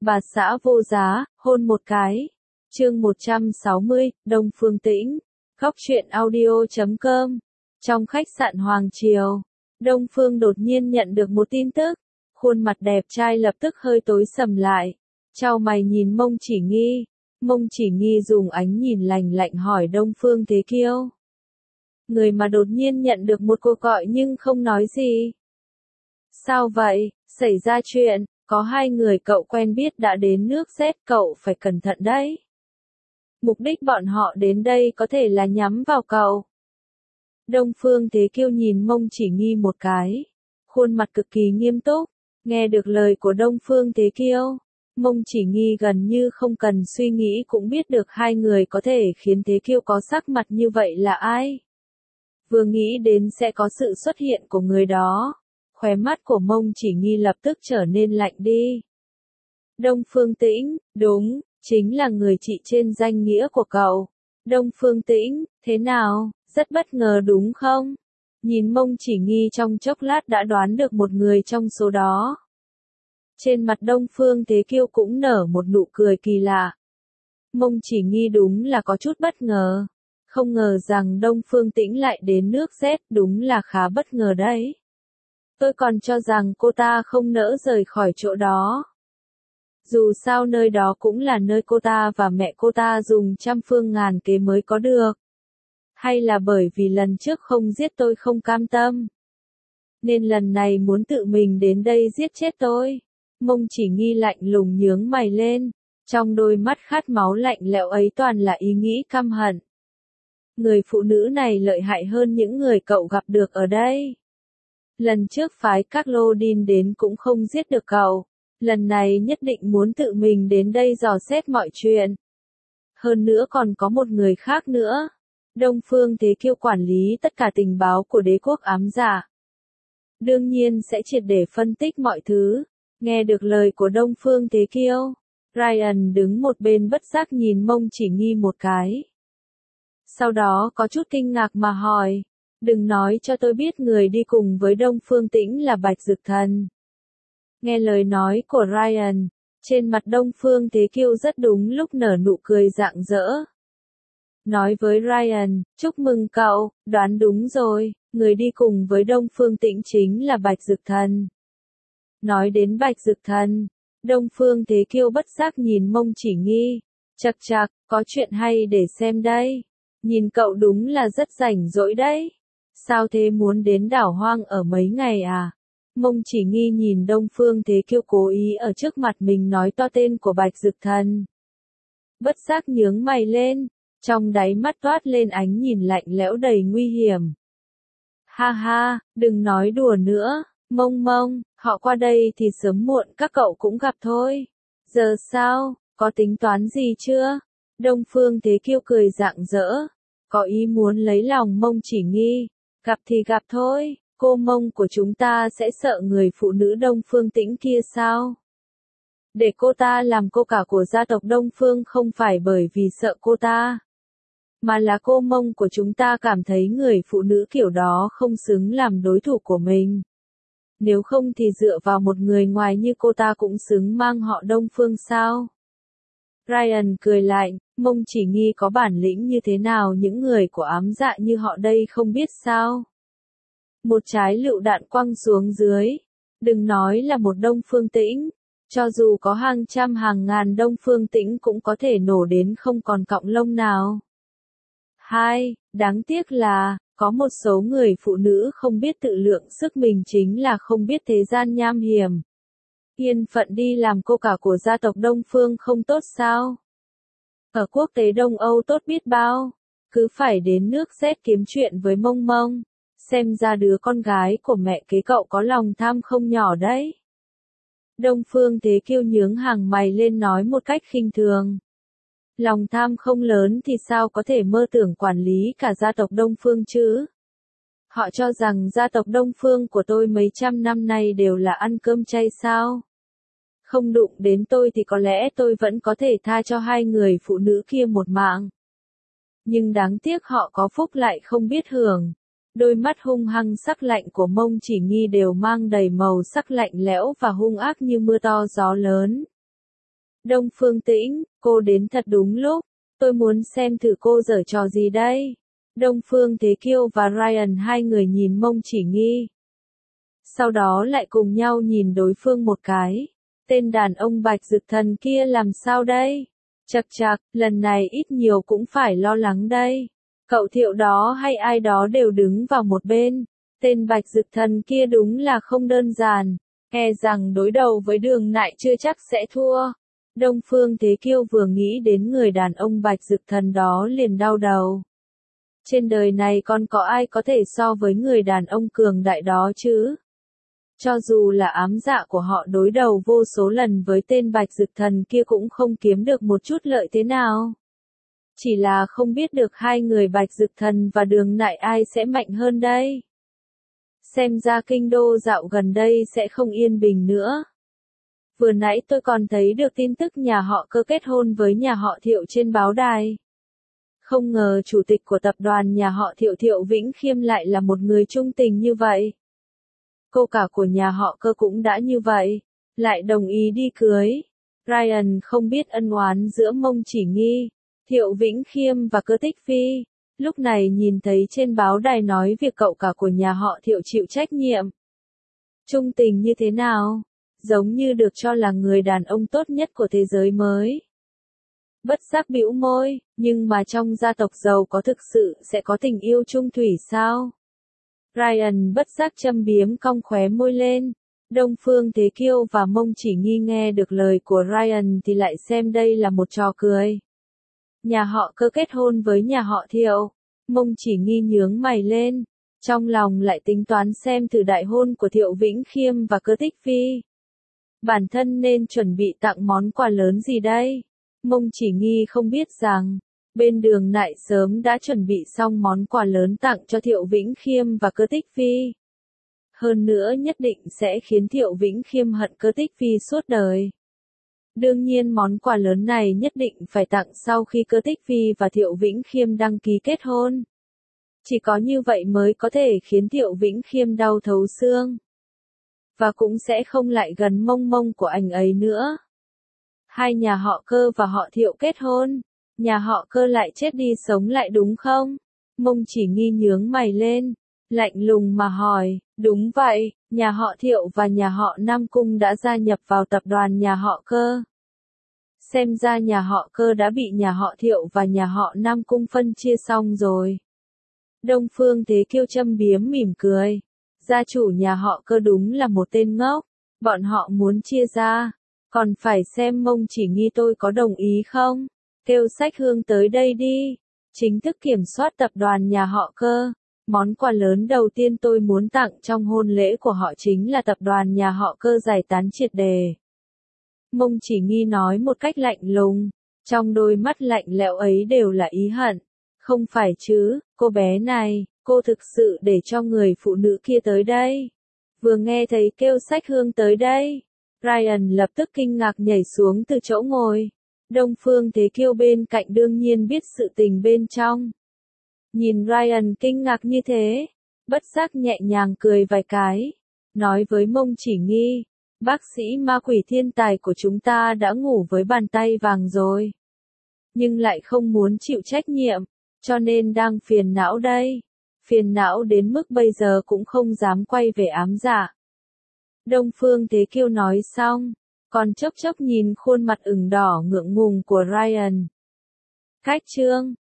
Bà xã vô giá, hôn một cái. Chương 160, Đông Phương Tĩnh. Góc truyện audio.com. Trong khách sạn Hoàng Triều, Đông Phương đột nhiên nhận được một tin tức. Khuôn mặt đẹp trai lập tức hơi tối sầm lại. Chau mày nhìn Mông Chỉ Nghi. Mông Chỉ Nghi dùng ánh nhìn lạnh lạnh hỏi Đông Phương Thế Kiêu. Người mà đột nhiên nhận được một cuộc gọi nhưng không nói gì. Sao vậy? Xảy ra chuyện, có hai người cậu quen biết đã đến nước Z, cậu phải cẩn thận đấy. Mục đích bọn họ đến đây có thể là nhắm vào cậu. Đông Phương Thế Kiêu nhìn Mông Chỉ Nghi một cái. Khuôn mặt cực kỳ nghiêm túc. Nghe được lời của Đông Phương Thế Kiêu, Mông Chỉ Nghi gần như không cần suy nghĩ cũng biết được hai người có thể khiến Thế Kiêu có sắc mặt như vậy là ai. Vừa nghĩ đến sẽ có sự xuất hiện của người đó, khóe mắt của Mông Chỉ Nghi lập tức trở nên lạnh đi. Đông Phương Tĩnh, đúng, chính là người chị trên danh nghĩa của cậu. Đông Phương Tĩnh, thế nào, rất bất ngờ đúng không? Nhìn Mông Chỉ Nghi trong chốc lát đã đoán được một người trong số đó. Trên mặt Đông Phương Thế Kiêu cũng nở một nụ cười kỳ lạ. Mông Chỉ Nghi đúng là có chút bất ngờ. Không ngờ rằng Đông Phương Tĩnh lại đến nước Z, đúng là khá bất ngờ đấy. Tôi còn cho rằng cô ta không nỡ rời khỏi chỗ đó. Dù sao nơi đó cũng là nơi cô ta và mẹ cô ta dùng trăm phương ngàn kế mới có được. Hay là bởi vì lần trước không giết tôi không cam tâm, nên lần này muốn tự mình đến đây giết chết tôi. Mông Chỉ Nghi lạnh lùng nhướng mày lên. Trong đôi mắt khát máu lạnh lẽo ấy toàn là ý nghĩ căm hận. Người phụ nữ này lợi hại hơn những người cậu gặp được ở đây. Lần trước phái các lô đin đến cũng không giết được cậu. Lần này nhất định muốn tự mình đến đây dò xét mọi chuyện. Hơn nữa còn có một người khác nữa. Đông Phương Thế Kiêu quản lý tất cả tình báo của đế quốc ám giả. Đương nhiên sẽ triệt để phân tích mọi thứ. Nghe được lời của Đông Phương Thế Kiêu, Ryan đứng một bên bất giác nhìn Mông Chỉ Nghi một cái. Sau đó có chút kinh ngạc mà hỏi. Đừng nói cho tôi biết người đi cùng với Đông Phương Tĩnh là Bạch Dực Thần. Nghe lời nói của Ryan, trên mặt Đông Phương Thế Kiêu rất đúng lúc nở nụ cười rạng rỡ. Nói với Ryan, chúc mừng cậu, đoán đúng rồi, người đi cùng với Đông Phương Tĩnh chính là Bạch Dực Thần. Nói đến Bạch Dực Thần, Đông Phương Thế Kiêu bất giác nhìn Mông Chỉ Nghi. Chậc chậc, có chuyện hay để xem đây. Nhìn cậu đúng là rất rảnh rỗi đấy. Sao thế, muốn đến đảo hoang ở mấy ngày à? Mông Chỉ Nghi nhìn Đông Phương Thế Kiêu cố ý ở trước mặt mình nói to tên của Bạch Dực Thần. Bất giác nhướng mày lên, trong đáy mắt toát lên ánh nhìn lạnh lẽo đầy nguy hiểm. Ha ha, đừng nói đùa nữa, Mông Mông, họ qua đây thì sớm muộn các cậu cũng gặp thôi. Giờ sao, có tính toán gì chưa? Đông Phương Thế Kiêu cười rạng rỡ, có ý muốn lấy lòng Mông Chỉ Nghi. Gặp thì gặp thôi, cô Mông của chúng ta sẽ sợ người phụ nữ Đông Phương Tĩnh kia sao? Để cô ta làm cô cả của gia tộc Đông Phương không phải bởi vì sợ cô ta, mà là cô Mông của chúng ta cảm thấy người phụ nữ kiểu đó không xứng làm đối thủ của mình. Nếu không thì dựa vào một người ngoài như cô ta cũng xứng mang họ Đông Phương sao? Ryan cười lạnh, Mông Chỉ Nghi có bản lĩnh như thế nào những người của ám dạ như họ đây không biết sao? Một trái lựu đạn quăng xuống dưới. Đừng nói là một Đông Phương Tĩnh. Cho dù có hàng trăm hàng ngàn Đông Phương Tĩnh cũng có thể nổ đến không còn cọng lông nào. Đáng tiếc là, có một số người phụ nữ không biết tự lượng sức mình chính là không biết thế gian nham hiểm. Yên phận đi làm cô cả của gia tộc Đông Phương không tốt sao? Ở quốc tế Đông Âu tốt biết bao. Cứ phải đến nước Z kiếm chuyện với Mông Mông. Xem ra đứa con gái của mẹ kế cậu có lòng tham không nhỏ đấy. Đông Phương Thế Kiêu nhướng hàng mày lên nói một cách khinh thường. Lòng tham không lớn thì sao có thể mơ tưởng quản lý cả gia tộc Đông Phương chứ? Họ cho rằng gia tộc Đông Phương của tôi mấy trăm năm nay đều là ăn cơm chay sao? Không đụng đến tôi thì có lẽ tôi vẫn có thể tha cho hai người phụ nữ kia một mạng. Nhưng đáng tiếc họ có phúc lại không biết hưởng. Đôi mắt hung hăng sắc lạnh của Mông Chỉ Nghi đều mang đầy màu sắc lạnh lẽo và hung ác như mưa to gió lớn. Đông Phương Tĩnh, cô đến thật đúng lúc, tôi muốn xem thử cô giở trò gì đây. Đông Phương Thế Kiêu và Ryan hai người nhìn Mông Chỉ Nghi. Sau đó lại cùng nhau nhìn đối phương một cái. Tên đàn ông Bạch Dực Thần kia làm sao đây? Chậc chậc, lần này ít nhiều cũng phải lo lắng đây. Cậu Thiệu đó hay ai đó đều đứng vào một bên. Tên Bạch Dực Thần kia đúng là không đơn giản. E rằng đối đầu với Đường Nại chưa chắc sẽ thua. Đông Phương Thế Kiêu vừa nghĩ đến người đàn ông Bạch Dực Thần đó liền đau đầu. Trên đời này còn có ai có thể so với người đàn ông cường đại đó chứ? Cho dù là ám dạ của họ đối đầu vô số lần với tên Bạch Dực Thần kia cũng không kiếm được một chút lợi thế nào. Chỉ là không biết được hai người Bạch Dực Thần và Đường Nại ai sẽ mạnh hơn đây. Xem ra kinh đô dạo gần đây sẽ không yên bình nữa. Vừa nãy tôi còn thấy được tin tức nhà họ Cơ kết hôn với nhà họ Thiệu trên báo đài. Không ngờ chủ tịch của tập đoàn nhà họ Thiệu Thiệu Vĩnh Khiêm lại là một người trung tình như vậy. Cô cả của nhà họ Cơ cũng đã như vậy, lại đồng ý đi cưới. Ryan không biết ân oán giữa Mông Chỉ Nghi, Thiệu Vĩnh Khiêm và Cơ Tích Phi. Lúc này nhìn thấy trên báo đài nói việc cậu cả của nhà họ Thiệu chịu trách nhiệm. Trung tình như thế nào? Giống như được cho là người đàn ông tốt nhất của thế giới mới. Bất giác bĩu môi, nhưng mà trong gia tộc giàu có thực sự sẽ có tình yêu chung thủy sao? Ryan bất giác châm biếm cong khóe môi lên. Đông Phương Thế Kiêu và Mông Chỉ Nghi nghe được lời của Ryan thì lại xem đây là một trò cười. Nhà họ Cơ kết hôn với nhà họ Thiệu. Mông Chỉ Nghi nhướng mày lên. Trong lòng lại tính toán xem thử đại hôn của Thiệu Vĩnh Khiêm và Cơ Tích Phi. Bản thân nên chuẩn bị tặng món quà lớn gì đây? Mông Chỉ Nghi không biết rằng, bên Đường Nại sớm đã chuẩn bị xong món quà lớn tặng cho Thiệu Vĩnh Khiêm và Cơ Tích Phi. Hơn nữa nhất định sẽ khiến Thiệu Vĩnh Khiêm hận Cơ Tích Phi suốt đời. Đương nhiên món quà lớn này nhất định phải tặng sau khi Cơ Tích Phi và Thiệu Vĩnh Khiêm đăng ký kết hôn. Chỉ có như vậy mới có thể khiến Thiệu Vĩnh Khiêm đau thấu xương. Và cũng sẽ không lại gần mông mông của anh ấy nữa. Hai nhà họ Cơ và họ Thiệu kết hôn, nhà họ Cơ lại chết đi sống lại đúng không? Mông Chỉ Nghi nhướng mày lên, lạnh lùng mà hỏi, đúng vậy, nhà họ Thiệu và nhà họ Nam Cung đã gia nhập vào tập đoàn nhà họ Cơ. Xem ra nhà họ Cơ đã bị nhà họ Thiệu và nhà họ Nam Cung phân chia xong rồi. Đông Phương Thế Kiêu châm biếm mỉm cười. Gia chủ nhà họ Cơ đúng là một tên ngốc, bọn họ muốn chia ra, còn phải xem Mông Chỉ Nghi tôi có đồng ý không? Kêu Sách Hương tới đây đi, chính thức kiểm soát tập đoàn nhà họ Cơ. Món quà lớn đầu tiên tôi muốn tặng trong hôn lễ của họ chính là tập đoàn nhà họ Cơ giải tán triệt đề. Mông Chỉ Nghi nói một cách lạnh lùng, trong đôi mắt lạnh lẽo ấy đều là ý hận. Không phải chứ, cô bé này, cô thực sự để cho người phụ nữ kia tới đây. Vừa nghe thấy kêu Sách Hương tới đây, Ryan lập tức kinh ngạc nhảy xuống từ chỗ ngồi. Đông Phương Thế Kiêu bên cạnh đương nhiên biết sự tình bên trong. Nhìn Ryan kinh ngạc như thế, bất giác nhẹ nhàng cười vài cái, nói với Mông Chỉ Nghi, bác sĩ ma quỷ thiên tài của chúng ta đã ngủ với bàn tay vàng rồi. Nhưng lại không muốn chịu trách nhiệm, cho nên đang phiền não đây. Phiền não đến mức bây giờ cũng không dám quay về ám dạ. Đông Phương Thế Kiêu nói xong, còn chốc chốc nhìn khuôn mặt ửng đỏ ngượng ngùng của Ryan. Cách chương